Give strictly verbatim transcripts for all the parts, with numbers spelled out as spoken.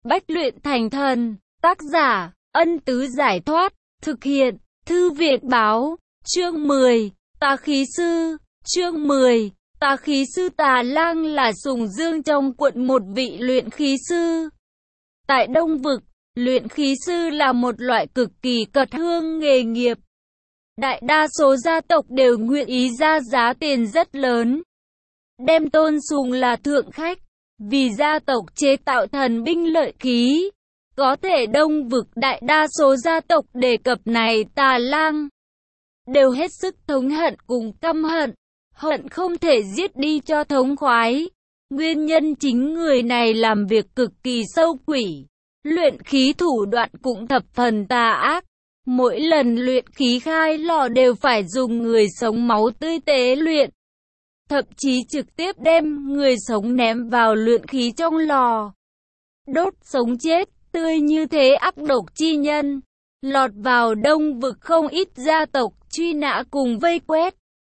bách luyện thành thần. Tác giả, Ân Tứ Giải Thoát. Thực hiện, Thư Viện Báo. Chương mười. Tà Khí Sư. Chương mười. Tà Khí Sư. Tà Lang là sùng dương trong quận một vị luyện khí sư. Tại Đông Vực, luyện khí sư là một loại cực kỳ cật hương nghề nghiệp. Đại đa số gia tộc đều nguyện ý ra giá tiền rất lớn, đem tôn sùng là thượng khách, vì gia tộc chế tạo thần binh lợi khí. Có thể Đông Vực đại đa số gia tộc đề cập này Tà Lang đều hết sức thống hận cùng căm hận, hận không thể giết đi cho thống khoái. Nguyên nhân chính người này làm việc cực kỳ sâu quỷ, luyện khí thủ đoạn cũng thập phần tà ác. Mỗi lần luyện khí khai lò đều phải dùng người sống máu tươi tế luyện, thậm chí trực tiếp đem người sống ném vào luyện khí trong lò, đốt sống chết tươi. Như thế ác độc chi nhân, lọt vào Đông Vực không ít gia tộc truy nã cùng vây quét.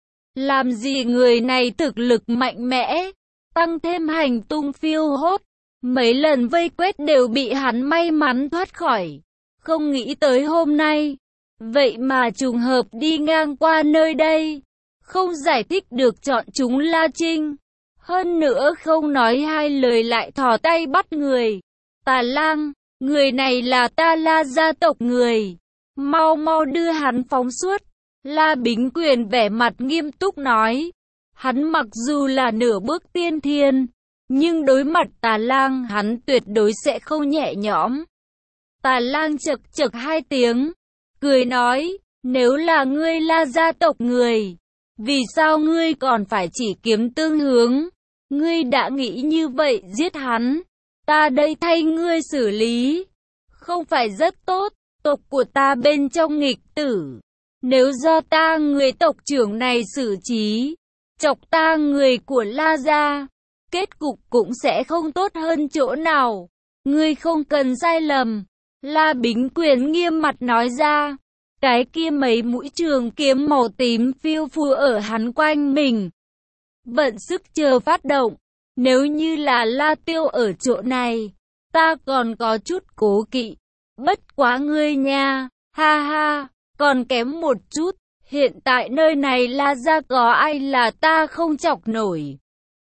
Làm gì người này thực lực mạnh mẽ, tăng thêm hành tung phiêu hốt, mấy lần vây quét đều bị hắn may mắn thoát khỏi. Không nghĩ tới hôm nay, vậy mà trùng hợp đi ngang qua nơi đây, không giải thích được chọn chúng La Trinh. Hơn nữa không nói hai lời lại thò tay bắt người. Tà Lang, người này là ta La gia tộc người, mau mau đưa hắn phóng xuất. La Bính Quyền vẻ mặt nghiêm túc nói. Hắn mặc dù là nửa bước tiên thiên, nhưng đối mặt Tà Lang hắn tuyệt đối sẽ không nhẹ nhõm. Tà Lang chậc chậc hai tiếng, cười nói, nếu là ngươi La gia tộc người, vì sao ngươi còn phải chỉ kiếm tương hướng? Ngươi đã nghĩ như vậy giết hắn, ta đây thay ngươi xử lý, không phải rất tốt? Tộc của ta bên trong nghịch tử, nếu do ta người tộc trưởng này xử trí, chọc ta người của La gia, kết cục cũng sẽ không tốt hơn chỗ nào. Ngươi không cần sai lầm. La Bính Quyền nghiêm mặt nói ra. Cái kia mấy mũi trường kiếm màu tím phiêu phù ở hắn quanh mình, vận sức chờ phát động. Nếu như là La Tiêu ở chỗ này, ta còn có chút cố kỵ. Bất quá ngươi nha, ha ha, còn kém một chút. Hiện tại nơi này La gia có ai là ta không chọc nổi?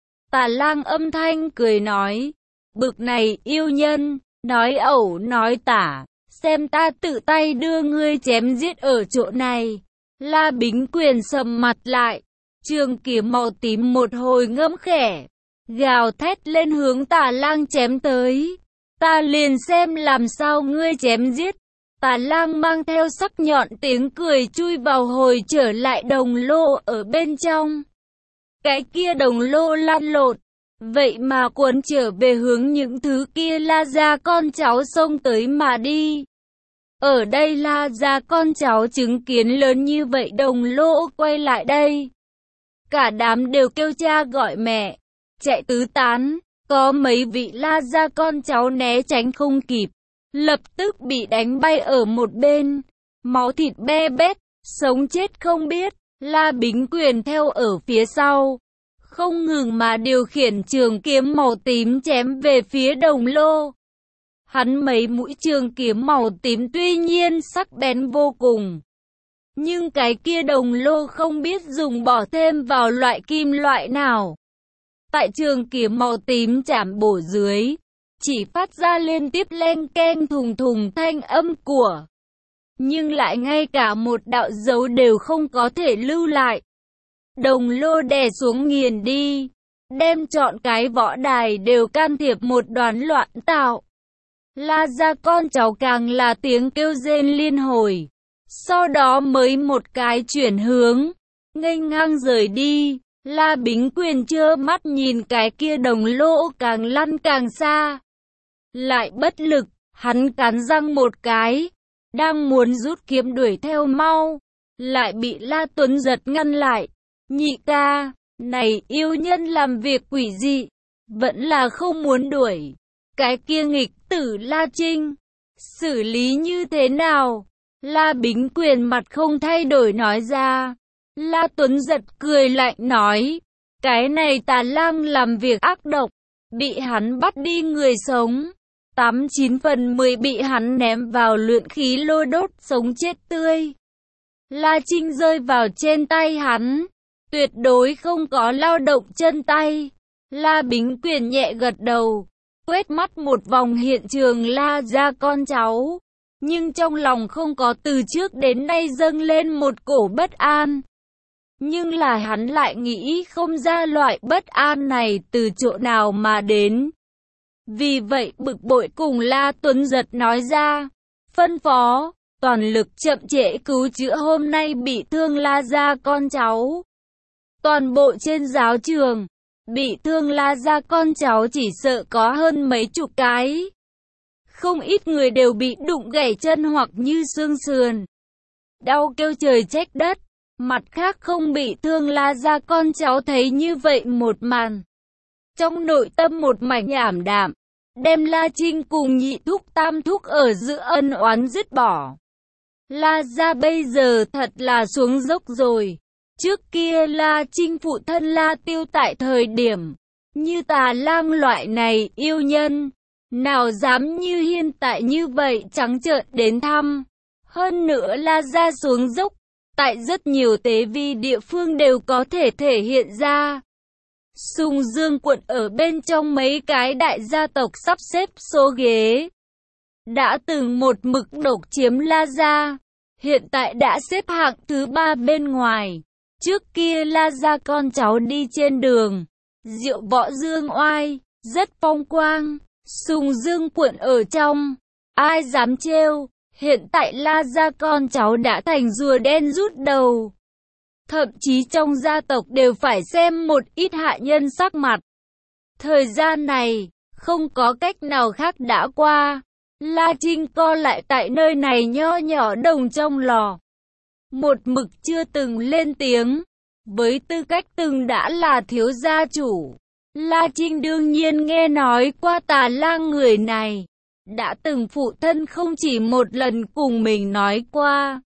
Tà Lang âm thanh cười nói. Bực này yêu nhân, nói ẩu nói tả, xem ta tự tay đưa ngươi chém giết ở chỗ này. La Bính Quyền sầm mặt lại, trường kiếm màu tím một hồi ngâm khẽ, gào thét lên hướng Tà Lang chém tới. Ta liền xem làm sao ngươi chém giết. Tà Lang mang theo sắc nhọn tiếng cười chui vào hồi trở lại đồng lô ở bên trong. Cái kia đồng lô lăn lộn, vậy mà cuốn trở về hướng những thứ kia La gia con cháu xông tới mà đi. Ở đây La gia con cháu chứng kiến lớn như vậy đồng lô quay lại đây, cả đám đều kêu cha gọi mẹ, chạy tứ tán. Có mấy vị La gia con cháu né tránh không kịp, lập tức bị đánh bay ở một bên, máu thịt be bét, sống chết không biết. La Bính Quyền theo ở phía sau, không ngừng mà điều khiển trường kiếm màu tím chém về phía đồng lô. Hắn mấy mũi trường kiếm màu tím tuy nhiên sắc bén vô cùng, nhưng cái kia đồng lô không biết dùng bỏ thêm vào loại kim loại nào. Tại trường kiếm màu tím chạm bổ dưới, chỉ phát ra liên tiếp len keng thùng thùng thanh âm của, nhưng lại ngay cả một đạo dấu đều không có thể lưu lại. Đồng lô đè xuống nghiền đi, đem trọn cái võ đài đều can thiệp một đoàn loạn tạo. La gia con cháu càng là tiếng kêu rên liên hồi, sau đó mới một cái chuyển hướng, nghênh ngang rời đi. La Bính Quyền trơ mắt nhìn cái kia đồng lô càng lăn càng xa, lại bất lực, hắn cắn răng một cái, đang muốn rút kiếm đuổi theo mau, lại bị La Tuấn giật ngăn lại. Nhị ca, này yêu nhân làm việc quỷ dị, vẫn là không muốn đuổi. Cái kia nghịch tử La Trinh, xử lý như thế nào? La Bính Quyền mặt không thay đổi nói ra. La Tuấn giật cười lạnh nói, cái này Tà Lang làm việc ác độc, bị hắn bắt đi người sống, tám chín phần mười bị hắn ném vào luyện khí lô đốt sống chết tươi. La Trinh rơi vào trên tay hắn, tuyệt đối không có lao động chân tay. La Bính Quyền nhẹ gật đầu, quét mắt một vòng hiện trường La gia con cháu, nhưng trong lòng không có từ trước đến nay dâng lên một cổ bất an. Nhưng là hắn lại nghĩ không ra loại bất an này từ chỗ nào mà đến. Vì vậy bực bội cùng La Tuấn Giật nói ra, phân phó, toàn lực chậm trễ cứu chữa hôm nay bị thương La gia con cháu. Toàn bộ trên giáo trường, bị thương La gia con cháu chỉ sợ có hơn mấy chục cái. Không ít người đều bị đụng gãy chân hoặc như xương sườn, đau kêu trời trách đất. Mặt khác không bị thương La gia con cháu thấy như vậy một màn, trong nội tâm một mảnh ảm đạm, đem La Trinh cùng nhị thúc tam thúc ở giữa ân oán dứt bỏ. La gia bây giờ thật là xuống dốc rồi. Trước kia La Trinh phụ thân La Tiêu tại thời điểm như Tà Lang loại này yêu nhân, nào dám như hiện tại như vậy trắng trợn đến thăm. Hơn nữa La gia xuống dốc, tại rất nhiều tế vi địa phương đều có thể thể hiện ra. Sùng Dương quận ở bên trong mấy cái đại gia tộc sắp xếp số ghế, đã từng một mực độc chiếm La gia, hiện tại đã xếp hạng thứ ba bên ngoài. Trước kia La gia con cháu đi trên đường, diệu võ dương oai, rất phong quang. Sùng Dương quận ở trong, ai dám trêu. Hiện tại La gia con cháu đã thành rùa đen rút đầu. Thậm chí trong gia tộc đều phải xem một ít hạ nhân sắc mặt. Thời gian này, không có cách nào khác đã qua. La Trinh co lại tại nơi này nho nhỏ đồng trong lò. Một mực chưa từng lên tiếng. Với tư cách từng đã là thiếu gia chủ, La Trinh đương nhiên nghe nói qua Tà Lang người này. Đã từng phụ thân không chỉ một lần cùng mình nói qua.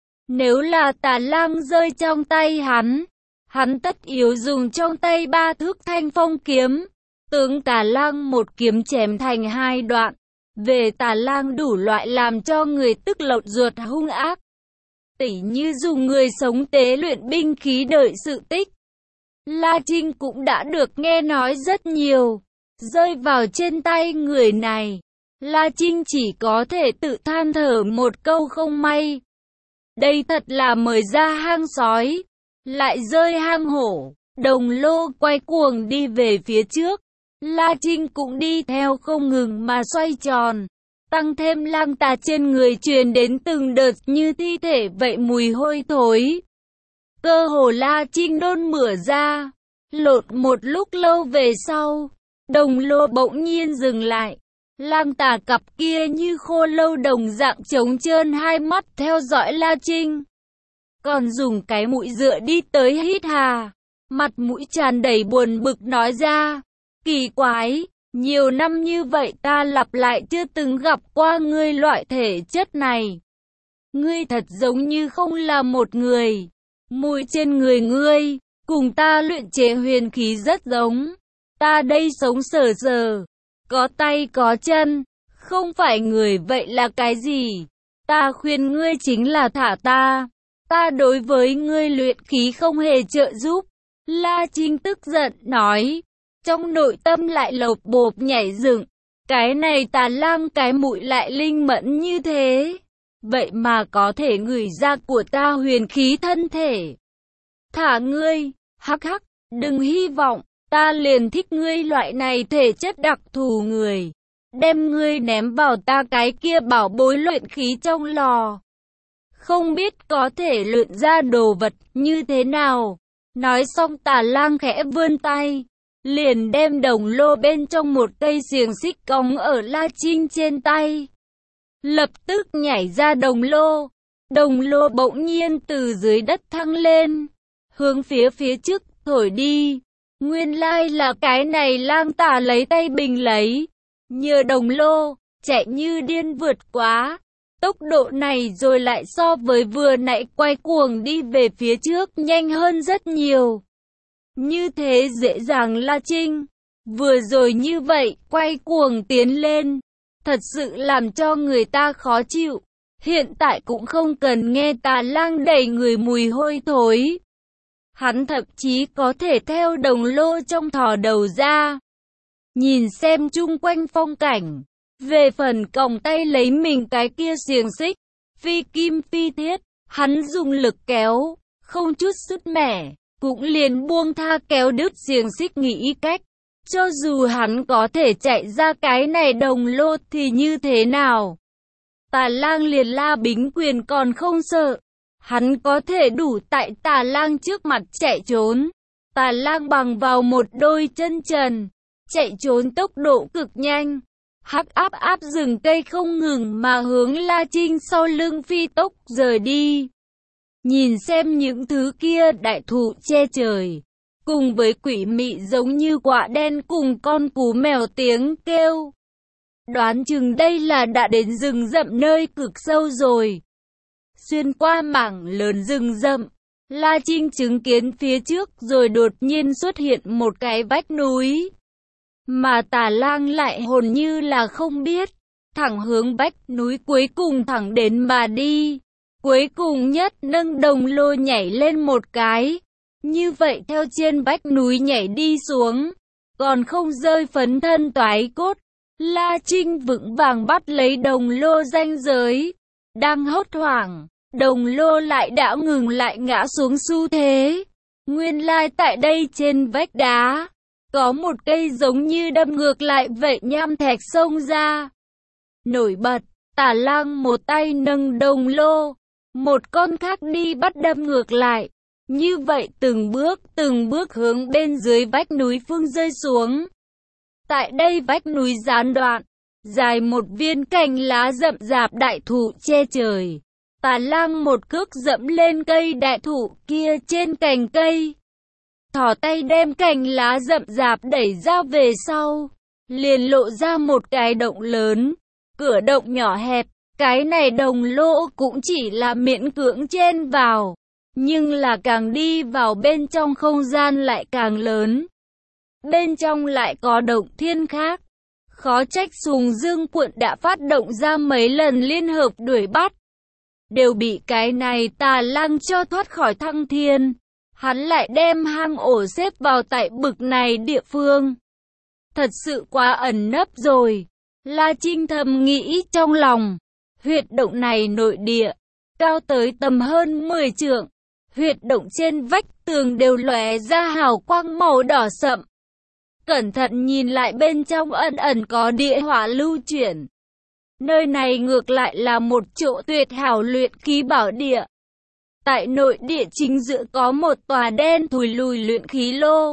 Nếu là Tà Lang rơi trong tay hắn, hắn tất yếu dùng trong tay ba thước thanh phong kiếm. Tướng Tà Lang một kiếm chém thành hai đoạn. Về Tà Lang đủ loại làm cho người tức lột ruột hung ác. Tỉ như dùng người sống tế luyện binh khí đợi sự tích. La Trinh cũng đã được nghe nói rất nhiều. Rơi vào trên tay người này, La Trinh chỉ có thể tự than thở một câu không may. Đây thật là mời ra hang sói, lại rơi hang hổ. Đồng Lô quay cuồng đi về phía trước, La Trinh cũng đi theo không ngừng mà xoay tròn. Tăng thêm lang tà trên người truyền đến từng đợt như thi thể vậy mùi hôi thối. Cơ hồ La Trinh nôn mửa ra. Lột một lúc lâu về sau, Đồng Lô bỗng nhiên dừng lại. Lang tà cặp kia như khô lâu đồng dạng trống trơn hai mắt theo dõi La Trinh. Còn dùng cái mũi dựa đi tới hít hà. Mặt mũi tràn đầy buồn bực nói ra. Kỳ quái, nhiều năm như vậy ta lặp lại chưa từng gặp qua ngươi loại thể chất này. Ngươi thật giống như không là một người. Mùi trên người ngươi, cùng ta luyện chế huyền khí rất giống. Ta đây sống sờ sờ, có tay có chân, không phải người vậy là cái gì? Ta khuyên ngươi chính là thả ta. Ta đối với ngươi luyện khí không hề trợ giúp. La Trinh tức giận nói. Trong nội tâm lại lột bột nhảy dựng. Cái này Tà Lang cái mũi lại linh mẫn như thế. Vậy mà có thể ngửi ra của ta huyền khí thân thể. Thả ngươi, hắc hắc, đừng hy vọng. Ta liền thích ngươi loại này thể chất đặc thù người. Đem ngươi ném vào ta cái kia bảo bối luyện khí trong lò. Không biết có thể luyện ra đồ vật như thế nào. Nói xong Tà Lang khẽ vươn tay, liền đem Đồng Lô bên trong một cây xiềng xích còng ở La Trinh trên tay. Lập tức nhảy ra Đồng Lô. Đồng Lô bỗng nhiên từ dưới đất thăng lên, hướng phía phía trước thổi đi. Nguyên lai là cái này Lang tà lấy tay bình lấy. Nhờ Đồng Lô, chạy như điên vượt quá. Tốc độ này rồi lại so với vừa nãy quay cuồng đi về phía trước nhanh hơn rất nhiều. Như thế dễ dàng La Trinh. Vừa rồi như vậy, quay cuồng tiến lên. Thật thật sự làm cho người ta khó chịu. Hiện tại cũng không cần nghe Tà Lang đầy người mùi hôi thối. Hắn thậm chí có thể theo đồng lô trong thò đầu ra, nhìn xem chung quanh phong cảnh. Về phần còng tay lấy mình cái kia xiềng xích, phi kim phi thiết, hắn dùng lực kéo, không chút sứt mẻ, cũng liền buông tha kéo đứt xiềng xích nghĩ cách. Cho dù hắn có thể chạy ra cái này đồng lô thì như thế nào? Tà Lang liền La Bính Quyền còn không sợ. Hắn có thể đủ tại Tà Lang trước mặt chạy trốn. Tà Lang bằng vào một đôi chân trần, chạy trốn tốc độ cực nhanh. Hắc áp áp rừng cây không ngừng mà hướng La Trinh sau lưng phi tốc rời đi. Nhìn xem những thứ kia đại thụ che trời, cùng với quỷ mị giống như quạ đen cùng con cú mèo tiếng kêu. Đoán chừng đây là đã đến rừng rậm nơi cực sâu rồi. Xuyên qua mảng lớn rừng rậm, La Trinh chứng kiến phía trước rồi đột nhiên xuất hiện một cái vách núi. Mà Tà Lang lại hồn như là không biết, thẳng hướng vách núi cuối cùng thẳng đến mà đi. Cuối cùng nhất nâng đồng lô nhảy lên một cái. Như vậy theo trên vách núi nhảy đi xuống, còn không rơi phấn thân toái cốt. La Trinh vững vàng bắt lấy đồng lô ranh giới. Đang hốt hoảng, đồng lô lại đã ngừng lại ngã xuống xu thế. Nguyên lai tại đây trên vách đá, có một cây giống như đâm ngược lại vậy nham thạch xông ra. Nổi bật, Tà Lang một tay nâng đồng lô, một con khác đi bắt đâm ngược lại. Như vậy từng bước từng bước hướng bên dưới vách núi phương rơi xuống. Tại đây vách núi gián đoạn, dài một viên cành lá rậm rạp đại thụ che trời. Tà Lang một cước dẫm lên cây đại thụ kia trên cành cây. Thò tay đem cành lá rậm rạp đẩy ra về sau, liền lộ ra một cái động lớn. Cửa động nhỏ hẹp, cái này đồng lô cũng chỉ là miễn cưỡng chen vào. Nhưng là càng đi vào bên trong không gian lại càng lớn. Bên trong lại có động thiên khác. Khó trách Sùng Dương Quận đã phát động ra mấy lần liên hợp đuổi bắt. Đều bị cái này Tà Lang cho thoát khỏi thăng thiên. Hắn lại đem hang ổ xếp vào tại bực này địa phương. Thật sự quá ẩn nấp rồi. La Trinh thầm nghĩ trong lòng. Huyệt động này nội địa, cao tới tầm hơn mười trượng. Huyệt động trên vách tường đều lóe ra hào quang màu đỏ sậm. Cẩn thận nhìn lại bên trong ẩn ẩn có địa hỏa lưu chuyển. Nơi này ngược lại là một chỗ tuyệt hảo luyện khí bảo địa. Tại nội địa chính giữa có một tòa đen thùi lùi luyện khí lô.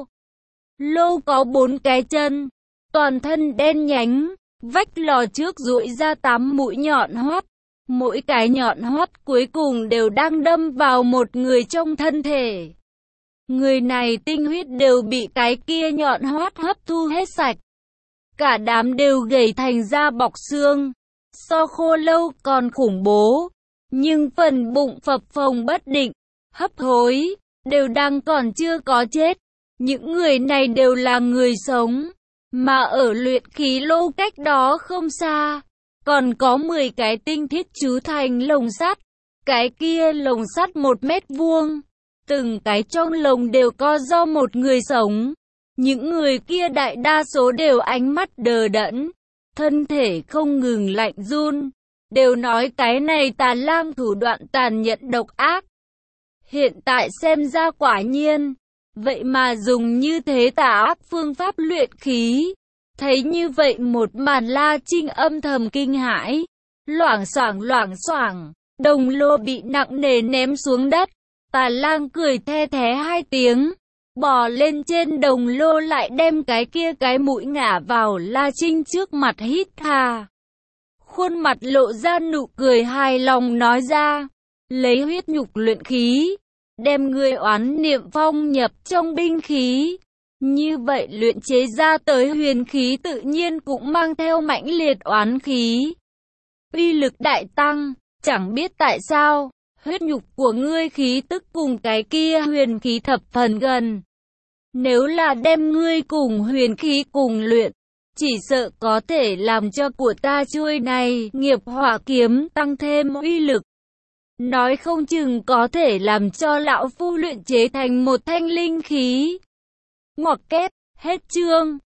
Lô có bốn cái chân, toàn thân đen nhánh, vách lò trước duỗi ra tám mũi nhọn hoắt. Mỗi cái nhọn hoắt cuối cùng đều đang đâm vào một người trong thân thể. Người này tinh huyết đều bị cái kia nhọn hoắt hấp thu hết sạch. Cả đám đều gầy thành da bọc xương. So khô lâu còn khủng bố. Nhưng phần bụng phập phồng bất định, hấp hối, đều đang còn chưa có chết. Những người này đều là người sống. Mà ở luyện khí lô cách đó không xa, còn có mười cái tinh thiết chú thành lồng sắt. Cái kia lồng sắt một mét vuông. Từng cái trong lồng đều có do một người sống. Những người kia đại đa số đều ánh mắt đờ đẫn, thân thể không ngừng lạnh run. Đều nói cái này Tà Lang thủ đoạn tàn nhẫn độc ác. Hiện tại xem ra quả nhiên, vậy mà dùng như thế tà ác phương pháp luyện khí. Thấy như vậy một màn La Trinh âm thầm kinh hãi. Loảng xoảng loảng xoảng, đồng lô bị nặng nề ném xuống đất. Tà Lang cười the thé hai tiếng, bò lên trên đồng lô lại đem cái kia cái mũi ngả vào La Trinh trước mặt hít hà. Khuôn mặt lộ ra nụ cười hài lòng nói ra, lấy huyết nhục luyện khí, đem ngươi oán niệm phong nhập trong binh khí. Như vậy luyện chế ra tới huyền khí tự nhiên cũng mang theo mãnh liệt oán khí. Uy lực đại tăng, chẳng biết tại sao, huyết nhục của ngươi khí tức cùng cái kia huyền khí thập phần gần. Nếu là đem ngươi cùng huyền khí cùng luyện, chỉ sợ có thể làm cho của ta chuôi này, nghiệp hỏa kiếm, tăng thêm uy lực. Nói không chừng có thể làm cho lão phu luyện chế thành một thanh linh khí. Ngoặc kép, hết chương.